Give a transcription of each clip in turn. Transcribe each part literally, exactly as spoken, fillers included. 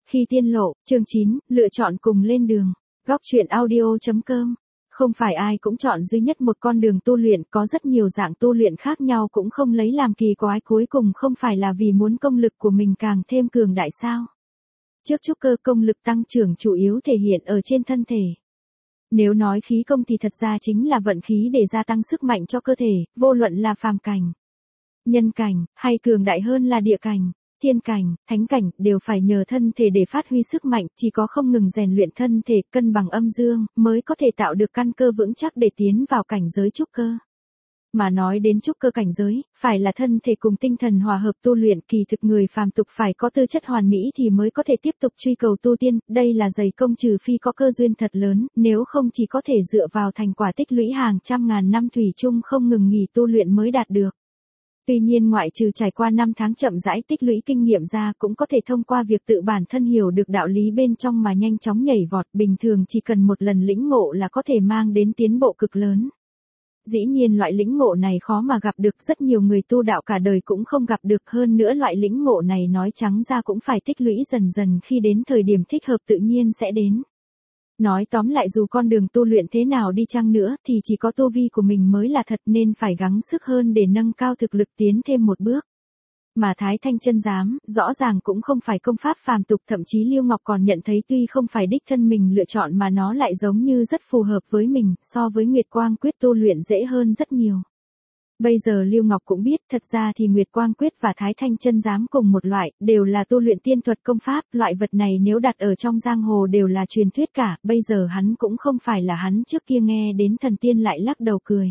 Khi tiên lộ, chương chín, lựa chọn cùng lên đường. Góc truyện audio.com. Không phải ai cũng chọn duy nhất một con đường tu luyện, có rất nhiều dạng tu luyện khác nhau cũng không lấy làm kỳ quái, cuối cùng không phải là vì muốn công lực của mình càng thêm cường đại sao. Trước trúc cơ công lực tăng trưởng chủ yếu thể hiện ở trên thân thể. Nếu nói khí công thì thật ra chính là vận khí để gia tăng sức mạnh cho cơ thể, vô luận là phàm cảnh, nhân cảnh, hay cường đại hơn là địa cảnh, thiên cảnh, thánh cảnh, đều phải nhờ thân thể để phát huy sức mạnh, chỉ có không ngừng rèn luyện thân thể, cân bằng âm dương, mới có thể tạo được căn cơ vững chắc để tiến vào cảnh giới trúc cơ. Mà nói đến trúc cơ cảnh giới, phải là thân thể cùng tinh thần hòa hợp tu luyện, kỳ thực người phàm tục phải có tư chất hoàn mỹ thì mới có thể tiếp tục truy cầu tu tiên, đây là dày công trừ phi có cơ duyên thật lớn, nếu không chỉ có thể dựa vào thành quả tích lũy hàng trăm ngàn năm thủy chung không ngừng nghỉ tu luyện mới đạt được. Tuy nhiên ngoại trừ trải qua năm tháng chậm rãi tích lũy kinh nghiệm ra, cũng có thể thông qua việc tự bản thân hiểu được đạo lý bên trong mà nhanh chóng nhảy vọt, bình thường chỉ cần một lần lĩnh ngộ là có thể mang đến tiến bộ cực lớn. Dĩ nhiên loại lĩnh ngộ này khó mà gặp được, rất nhiều người tu đạo cả đời cũng không gặp được, hơn nữa loại lĩnh ngộ này nói trắng ra cũng phải tích lũy dần dần, khi đến thời điểm thích hợp tự nhiên sẽ đến. Nói tóm lại dù con đường tu luyện thế nào đi chăng nữa thì chỉ có tu vi của mình mới là thật, nên phải gắng sức hơn để nâng cao thực lực tiến thêm một bước. Mà Thái Thanh Chân Giám, rõ ràng cũng không phải công pháp phàm tục, thậm chí Lưu Ngọc còn nhận thấy tuy không phải đích thân mình lựa chọn mà nó lại giống như rất phù hợp với mình, so với Nguyệt Quang Quyết tu luyện dễ hơn rất nhiều. Bây giờ Lưu Ngọc cũng biết, thật ra thì Nguyệt Quang Quyết và Thái Thanh Chân Giám cùng một loại, đều là tu luyện tiên thuật công pháp, loại vật này nếu đặt ở trong giang hồ đều là truyền thuyết cả, bây giờ hắn cũng không phải là hắn trước kia nghe đến thần tiên lại lắc đầu cười.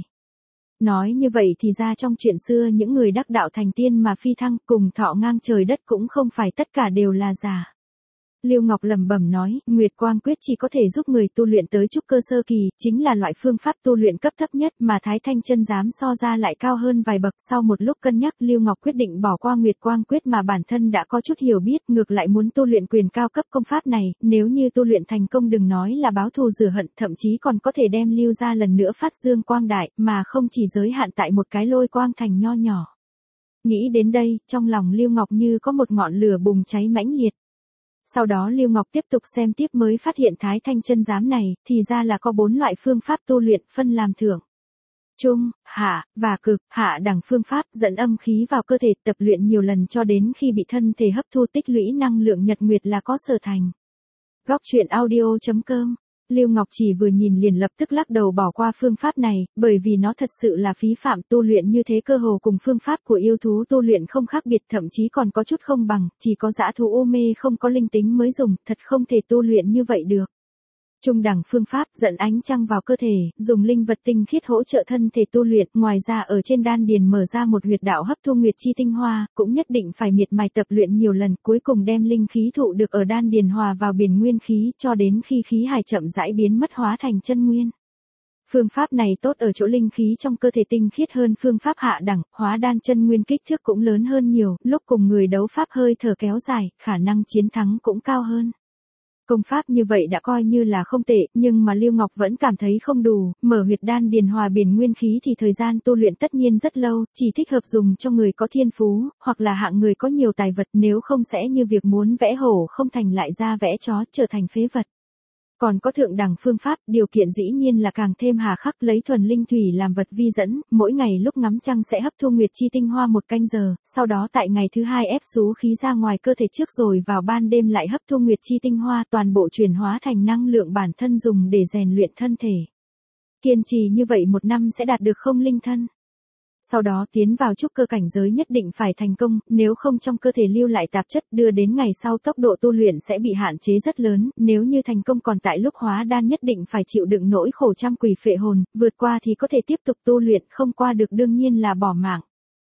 Nói như vậy thì ra trong chuyện xưa những người đắc đạo thành tiên mà phi thăng cùng thọ ngang trời đất cũng không phải tất cả đều là giả. Lưu Ngọc lẩm bẩm nói, Nguyệt Quang Quyết chỉ có thể giúp người tu luyện tới trúc cơ sơ kỳ, chính là loại phương pháp tu luyện cấp thấp nhất, mà Thái Thanh Chân Giám so ra lại cao hơn vài bậc. Sau một lúc cân nhắc, Lưu Ngọc quyết định bỏ qua Nguyệt Quang Quyết mà bản thân đã có chút hiểu biết, ngược lại muốn tu luyện quyền cao cấp công pháp này, nếu như tu luyện thành công đừng nói là báo thù rửa hận, thậm chí còn có thể đem Lưu ra lần nữa phát dương quang đại, mà không chỉ giới hạn tại một cái Lôi Quang Thành nho nhỏ. Nghĩ đến đây, trong lòng Lưu Ngọc như có một ngọn lửa bùng cháy mãnh liệt. Sau đó Lưu Ngọc tiếp tục xem tiếp mới phát hiện Thái Thanh Chân Giám này, thì ra là có bốn loại phương pháp tu luyện, phân làm thượng, trung, hạ, và cực. Hạ đẳng phương pháp dẫn âm khí vào cơ thể, tập luyện nhiều lần cho đến khi bị thân thể hấp thu tích lũy năng lượng nhật nguyệt là có sở thành. Góc truyện audio.com. Lưu Ngọc chỉ vừa nhìn liền lập tức lắc đầu bỏ qua phương pháp này, bởi vì nó thật sự là phí phạm, tu luyện như thế cơ hồ cùng phương pháp của yêu thú tu luyện không khác biệt, thậm chí còn có chút không bằng, chỉ có dã thú ô mê không có linh tính mới dùng, thật không thể tu luyện như vậy được. Trung đẳng phương pháp dẫn ánh trăng vào cơ thể, dùng linh vật tinh khiết hỗ trợ thân thể tu luyện, ngoài ra ở trên đan điền mở ra một huyệt đạo hấp thu nguyệt chi tinh hoa, cũng nhất định phải miệt mài tập luyện nhiều lần, cuối cùng đem linh khí thụ được ở đan điền hòa vào biển nguyên khí, cho đến khi khí hải chậm rãi biến mất hóa thành chân nguyên. Phương pháp này tốt ở chỗ linh khí trong cơ thể tinh khiết hơn phương pháp hạ đẳng, hóa đan chân nguyên kích thước cũng lớn hơn nhiều, lúc cùng người đấu pháp hơi thở kéo dài, khả năng chiến thắng cũng cao hơn. Công pháp như vậy đã coi như là không tệ, nhưng mà Lưu Ngọc vẫn cảm thấy không đủ, mở huyệt đan điền hòa biển nguyên khí thì thời gian tu luyện tất nhiên rất lâu, chỉ thích hợp dùng cho người có thiên phú, hoặc là hạng người có nhiều tài vật, nếu không sẽ như việc muốn vẽ hổ không thành lại ra vẽ chó, trở thành phế vật. Còn có thượng đẳng phương pháp, điều kiện dĩ nhiên là càng thêm hà khắc, lấy thuần linh thủy làm vật vi dẫn, mỗi ngày lúc ngắm trăng sẽ hấp thu nguyệt chi tinh hoa một canh giờ, sau đó tại ngày thứ hai ép xú khí ra ngoài cơ thể trước rồi vào ban đêm lại hấp thu nguyệt chi tinh hoa, toàn bộ chuyển hóa thành năng lượng bản thân dùng để rèn luyện thân thể. Kiên trì như vậy một năm sẽ đạt được không linh thân. Sau đó tiến vào trúc cơ cảnh giới nhất định phải thành công, nếu không trong cơ thể lưu lại tạp chất đưa đến ngày sau tốc độ tu luyện sẽ bị hạn chế rất lớn, nếu như thành công còn tại lúc hóa đan nhất định phải chịu đựng nỗi khổ trăm quỷ phệ hồn, vượt qua thì có thể tiếp tục tu luyện, không qua được đương nhiên là bỏ mạng.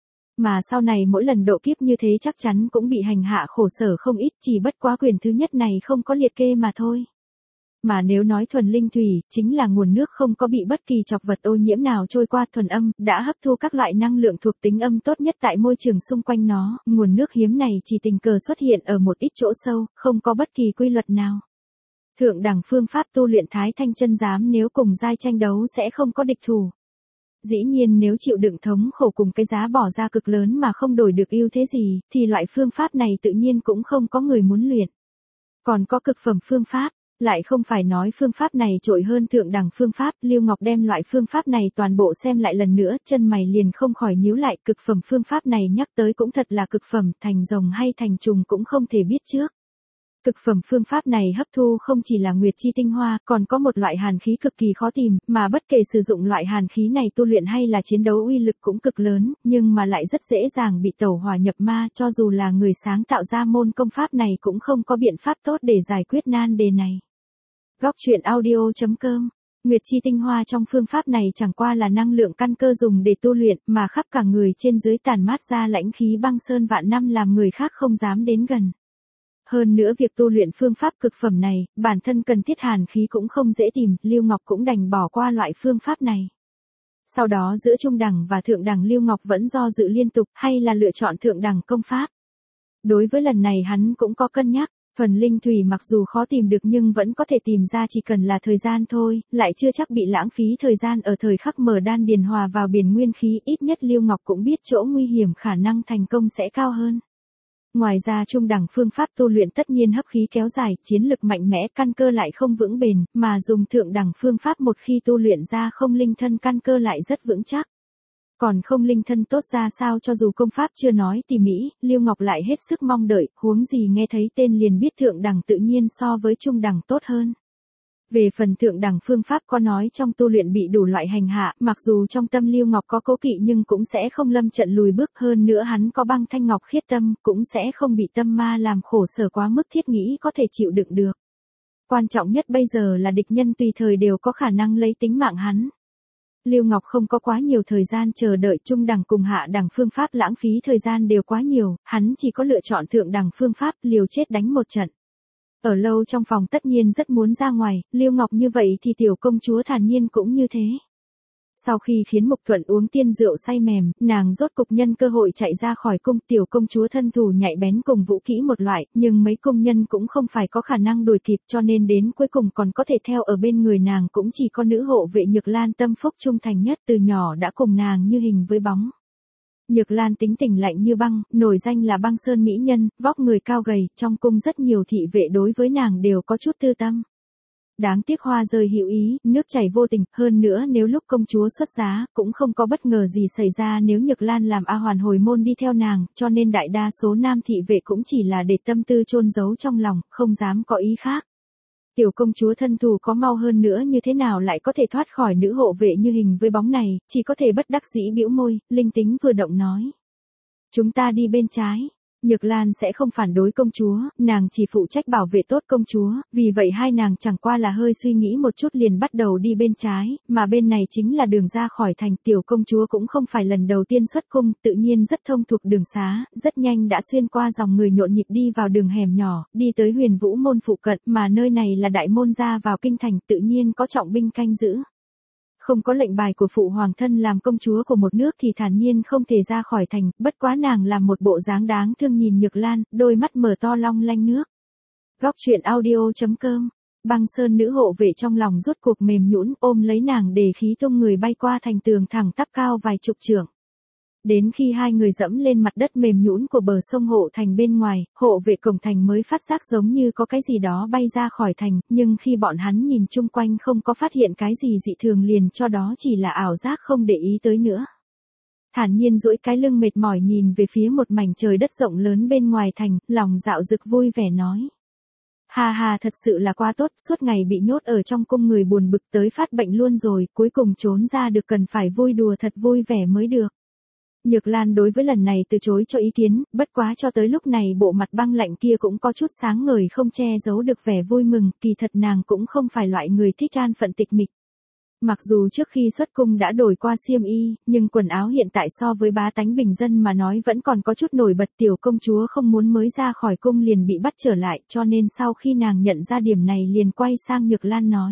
Mà sau này mỗi lần độ kiếp như thế chắc chắn cũng bị hành hạ khổ sở không ít, chỉ bất quá quyền thứ nhất này không có liệt kê mà thôi. Mà nếu nói thuần linh thủy, chính là nguồn nước không có bị bất kỳ chọc vật ô nhiễm nào trôi qua, thuần âm, đã hấp thu các loại năng lượng thuộc tính âm tốt nhất tại môi trường xung quanh nó, nguồn nước hiếm này chỉ tình cờ xuất hiện ở một ít chỗ sâu, không có bất kỳ quy luật nào. Thượng đẳng phương pháp tu luyện Thái Thanh Chân Giám nếu cùng giai tranh đấu sẽ không có địch thủ. Dĩ nhiên nếu chịu đựng thống khổ cùng cái giá bỏ ra cực lớn mà không đổi được ưu thế gì, thì loại phương pháp này tự nhiên cũng không có người muốn luyện. Còn có cực phẩm phương pháp, lại không phải nói phương pháp này trội hơn thượng đẳng phương pháp, Lưu Ngọc đem loại phương pháp này toàn bộ xem lại lần nữa, chân mày liền không khỏi nhíu lại, cực phẩm phương pháp này nhắc tới cũng thật là cực phẩm, thành rồng hay thành trùng cũng không thể biết trước. Cực phẩm phương pháp này hấp thu không chỉ là nguyệt chi tinh hoa, còn có một loại hàn khí cực kỳ khó tìm, mà bất kể sử dụng loại hàn khí này tu luyện hay là chiến đấu uy lực cũng cực lớn, nhưng mà lại rất dễ dàng bị tẩu hỏa nhập ma, cho dù là người sáng tạo ra môn công pháp này cũng không có biện pháp tốt để giải quyết nan đề này. Góc truyện audio chấm com. Nguyệt chi tinh hoa trong phương pháp này chẳng qua là năng lượng căn cơ dùng để tu luyện, mà khắp cả người trên dưới tản mát ra lãnh khí băng sơn vạn năm làm người khác không dám đến gần. Hơn nữa việc tu luyện phương pháp cực phẩm này, bản thân cần thiết hàn khí cũng không dễ tìm, Lưu Ngọc cũng đành bỏ qua loại phương pháp này. Sau đó giữa trung đẳng và thượng đẳng Lưu Ngọc vẫn do dự liên tục, hay là lựa chọn thượng đẳng công pháp. Đối với lần này hắn cũng có cân nhắc, thuần linh thủy mặc dù khó tìm được nhưng vẫn có thể tìm ra, chỉ cần là thời gian thôi, lại chưa chắc bị lãng phí thời gian ở thời khắc mở đan điền hòa vào biển nguyên khí, ít nhất Lưu Ngọc cũng biết chỗ nguy hiểm khả năng thành công sẽ cao hơn. Ngoài ra trung đẳng phương pháp tu luyện tất nhiên hấp khí kéo dài, chiến lực mạnh mẽ, căn cơ lại không vững bền, mà dùng thượng đẳng phương pháp một khi tu luyện ra không linh thân căn cơ lại rất vững chắc. Còn không linh thân tốt ra sao, cho dù công pháp chưa nói tỉ mỉ, Lưu Ngọc lại hết sức mong đợi, huống gì nghe thấy tên liền biết thượng đẳng tự nhiên so với trung đẳng tốt hơn. Về phần thượng đẳng phương pháp có nói trong tu luyện bị đủ loại hành hạ, mặc dù trong tâm Lưu Ngọc có cố kỵ nhưng cũng sẽ không lâm trận lùi bước, hơn nữa hắn có băng thanh ngọc khiết tâm, cũng sẽ không bị tâm ma làm khổ sở quá mức thiết nghĩ có thể chịu đựng được. Quan trọng nhất bây giờ là địch nhân tùy thời đều có khả năng lấy tính mạng hắn. Lưu Ngọc không có quá nhiều thời gian chờ đợi, trung đẳng cùng hạ đẳng phương pháp lãng phí thời gian đều quá nhiều, hắn chỉ có lựa chọn thượng đẳng phương pháp, liều chết đánh một trận. Ở lâu trong phòng tất nhiên rất muốn ra ngoài, Lưu Ngọc như vậy thì tiểu công chúa thản nhiên cũng như thế. Sau khi khiến Mục Thuận uống tiên rượu say mềm, nàng rốt cục nhân cơ hội chạy ra khỏi cung, tiểu công chúa thân thủ nhạy bén cùng vũ kỹ một loại, nhưng mấy công nhân cũng không phải có khả năng đuổi kịp, cho nên đến cuối cùng còn có thể theo ở bên người nàng cũng chỉ có nữ hộ vệ Nhược Lan tâm phúc trung thành nhất, từ nhỏ đã cùng nàng như hình với bóng. Nhược Lan tính tình lạnh như băng, nổi danh là băng sơn mỹ nhân, vóc người cao gầy, trong cung rất nhiều thị vệ đối với nàng đều có chút tư tâm. Đáng tiếc hoa rơi hữu ý, nước chảy vô tình, hơn nữa nếu lúc công chúa xuất giá, cũng không có bất ngờ gì xảy ra nếu Nhược Lan làm A Hoàn hồi môn đi theo nàng, cho nên đại đa số nam thị vệ cũng chỉ là để tâm tư chôn giấu trong lòng, không dám có ý khác. Tiểu công chúa thân thủ có mau hơn nữa như thế nào lại có thể thoát khỏi nữ hộ vệ như hình với bóng này, chỉ có thể bất đắc dĩ bĩu môi, linh tính vừa động nói. Chúng ta đi bên trái. Nhược Lan sẽ không phản đối công chúa, nàng chỉ phụ trách bảo vệ tốt công chúa, vì vậy hai nàng chẳng qua là hơi suy nghĩ một chút liền bắt đầu đi bên trái, mà bên này chính là đường ra khỏi thành. Tiểu công chúa cũng không phải lần đầu tiên xuất cung, tự nhiên rất thông thuộc đường xá, rất nhanh đã xuyên qua dòng người nhộn nhịp đi vào đường hẻm nhỏ, đi tới Huyền Vũ môn phụ cận, mà nơi này là đại môn ra vào kinh thành, tự nhiên có trọng binh canh giữ. Không có lệnh bài của phụ hoàng thân làm công chúa của một nước thì thản nhiên không thể ra khỏi thành, bất quá nàng làm một bộ dáng đáng thương nhìn Nhược Lan, đôi mắt mở to long lanh nước. Góc truyện audio chấm com. Băng sơn nữ hộ vệ trong lòng rốt cuộc mềm nhũn, ôm lấy nàng để khí tung người bay qua thành tường thẳng tắp cao vài chục trượng. Đến khi hai người dẫm lên mặt đất mềm nhũn của bờ sông hộ thành bên ngoài, hộ vệ cổng thành mới phát giác giống như có cái gì đó bay ra khỏi thành, nhưng khi bọn hắn nhìn chung quanh không có phát hiện cái gì dị thường liền cho đó chỉ là ảo giác không để ý tới nữa. Thản nhiên duỗi cái lưng mệt mỏi nhìn về phía một mảnh trời đất rộng lớn bên ngoài thành, lòng dạo dực vui vẻ nói. Ha ha, thật sự là quá tốt, suốt ngày bị nhốt ở trong cung người buồn bực tới phát bệnh luôn rồi, cuối cùng trốn ra được, cần phải vui đùa thật vui vẻ mới được. Nhược Lan đối với lần này từ chối cho ý kiến, bất quá cho tới lúc này bộ mặt băng lạnh kia cũng có chút sáng ngời không che giấu được vẻ vui mừng, kỳ thật nàng cũng không phải loại người thích an phận tịch mịch. Mặc dù trước khi xuất cung đã đổi qua xiêm y, nhưng quần áo hiện tại so với bá tánh bình dân mà nói vẫn còn có chút nổi bật. Tiểu công chúa không muốn mới ra khỏi cung liền bị bắt trở lại, cho nên sau khi nàng nhận ra điểm này liền quay sang Nhược Lan nói.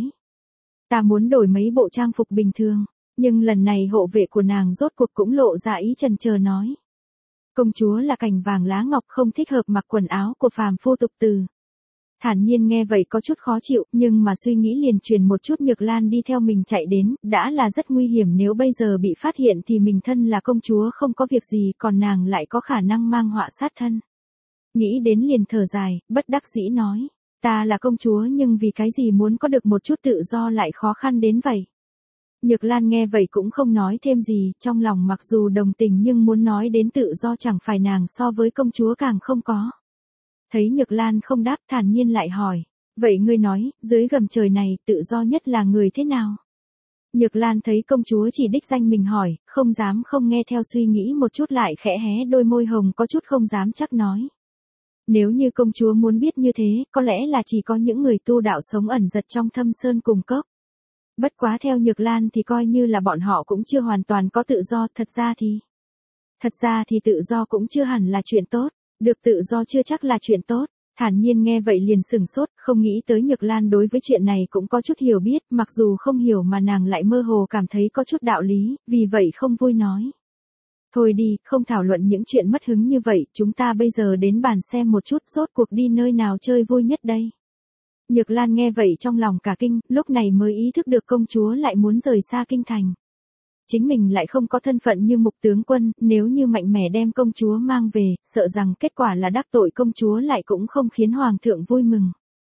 Ta muốn đổi mấy bộ trang phục bình thường. Nhưng lần này hộ vệ của nàng rốt cuộc cũng lộ ra ý chần chờ nói. Công chúa là cành vàng lá ngọc, không thích hợp mặc quần áo của phàm phu tục từ. Thản nhiên nghe vậy có chút khó chịu, nhưng mà suy nghĩ liền truyền một chút. Nhược Lan đi theo mình chạy đến, đã là rất nguy hiểm, nếu bây giờ bị phát hiện thì mình thân là công chúa không có việc gì, còn nàng lại có khả năng mang họa sát thân. Nghĩ đến liền thở dài, bất đắc dĩ nói. ta là công chúa nhưng vì cái gì muốn có được một chút tự do lại khó khăn đến vậy. Nhược Lan nghe vậy cũng không nói thêm gì, trong lòng mặc dù đồng tình nhưng muốn nói đến tự do chẳng phải nàng so với công chúa càng không có. Thấy Nhược Lan không đáp, thản nhiên lại hỏi, vậy ngươi nói, dưới gầm trời này, tự do nhất là người thế nào? Nhược Lan thấy công chúa chỉ đích danh mình hỏi, không dám không nghe theo suy nghĩ một chút lại khẽ hé đôi môi hồng có chút không dám chắc nói. Nếu như công chúa muốn biết như thế, có lẽ là chỉ có những người tu đạo sống ẩn giật trong thâm sơn cùng cốc. Bất quá theo Nhược Lan thì coi như là bọn họ cũng chưa hoàn toàn có tự do, thật ra thì... Thật ra thì tự do cũng chưa hẳn là chuyện tốt, được tự do chưa chắc là chuyện tốt. Thản nhiên nghe vậy liền sừng sốt, không nghĩ tới Nhược Lan đối với chuyện này cũng có chút hiểu biết, mặc dù không hiểu mà nàng lại mơ hồ cảm thấy có chút đạo lý, vì vậy không vui nói. Thôi đi, không thảo luận những chuyện mất hứng như vậy, chúng ta bây giờ đến bàn xem một chút rốt cuộc đi nơi nào chơi vui nhất đây. Nhược Lan nghe vậy trong lòng cả kinh, lúc này mới ý thức được công chúa lại muốn rời xa kinh thành. Chính mình lại không có thân phận như mục tướng quân, nếu như mạnh mẽ đem công chúa mang về, sợ rằng kết quả là đắc tội công chúa lại cũng không khiến hoàng thượng vui mừng.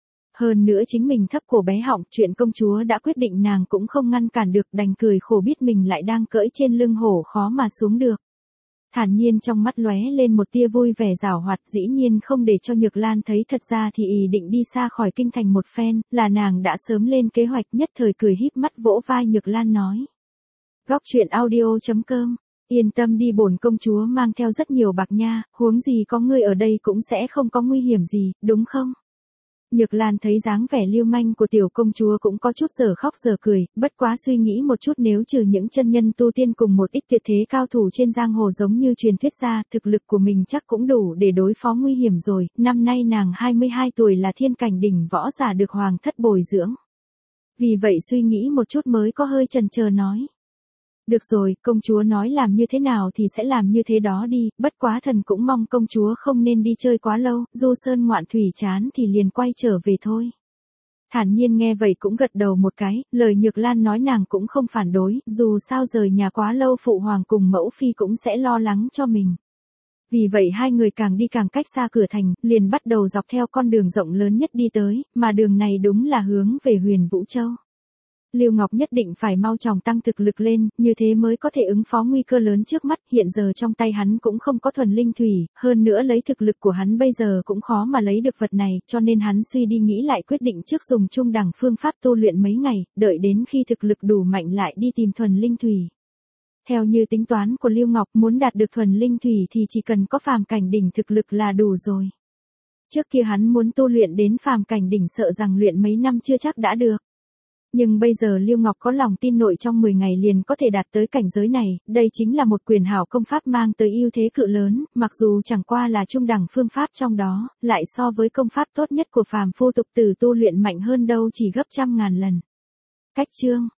Hơn nữa chính mình thấp cổ bé họng, chuyện công chúa đã quyết định nàng cũng không ngăn cản được, đành cười khổ biết mình lại đang cưỡi trên lưng hổ khó mà xuống được. Thản nhiên trong mắt lóe lên một tia vui vẻ giảo hoạt, dĩ nhiên không để cho Nhược Lan thấy, thật ra thì ý định đi xa khỏi kinh thành một phen, là nàng đã sớm lên kế hoạch, nhất thời cười híp mắt vỗ vai Nhược Lan nói. Góc truyện audio chấm com, yên tâm đi, bổn công chúa mang theo rất nhiều bạc nha, huống gì có ngươi ở đây cũng sẽ không có nguy hiểm gì, đúng không? Nhược Lan thấy dáng vẻ lưu manh của tiểu công chúa cũng có chút giờ khóc giờ cười, bất quá suy nghĩ một chút, nếu trừ những chân nhân tu tiên cùng một ít tuyệt thế cao thủ trên giang hồ giống như truyền thuyết ra, thực lực của mình chắc cũng đủ để đối phó nguy hiểm rồi, năm nay nàng hai mươi hai tuổi là thiên cảnh đỉnh võ giả được hoàng thất bồi dưỡng. Vì vậy suy nghĩ một chút mới có hơi chần chờ nói. Được rồi, công chúa nói làm như thế nào thì sẽ làm như thế đó đi, bất quá thần cũng mong công chúa không nên đi chơi quá lâu, du sơn ngoạn thủy chán thì liền quay trở về thôi. Thản nhiên nghe vậy cũng gật đầu một cái, lời Nhược Lan nói nàng cũng không phản đối, dù sao rời nhà quá lâu phụ hoàng cùng mẫu phi cũng sẽ lo lắng cho mình. Vì vậy hai người càng đi càng cách xa cửa thành, liền bắt đầu dọc theo con đường rộng lớn nhất đi tới, mà đường này đúng là hướng về Huyền Vũ Châu. Lưu Ngọc nhất định phải mau chóng tăng thực lực lên, như thế mới có thể ứng phó nguy cơ lớn trước mắt, hiện giờ trong tay hắn cũng không có thuần linh thủy, hơn nữa lấy thực lực của hắn bây giờ cũng khó mà lấy được vật này, cho nên hắn suy đi nghĩ lại quyết định trước dùng trung đẳng phương pháp tu luyện mấy ngày, đợi đến khi thực lực đủ mạnh lại đi tìm thuần linh thủy. Theo như tính toán của Lưu Ngọc, muốn đạt được thuần linh thủy thì chỉ cần có phàm cảnh đỉnh thực lực là đủ rồi. Trước kia hắn muốn tu luyện đến phàm cảnh đỉnh sợ rằng luyện mấy năm chưa chắc đã được. Nhưng bây giờ Lưu Ngọc có lòng tin nội trong mười ngày liền có thể đạt tới cảnh giới này, đây chính là một quyền hảo công pháp mang tới ưu thế cự lớn, mặc dù chẳng qua là trung đẳng phương pháp trong đó, lại so với công pháp tốt nhất của phàm phu tục tử tu luyện mạnh hơn đâu chỉ gấp trăm ngàn lần. Cách chương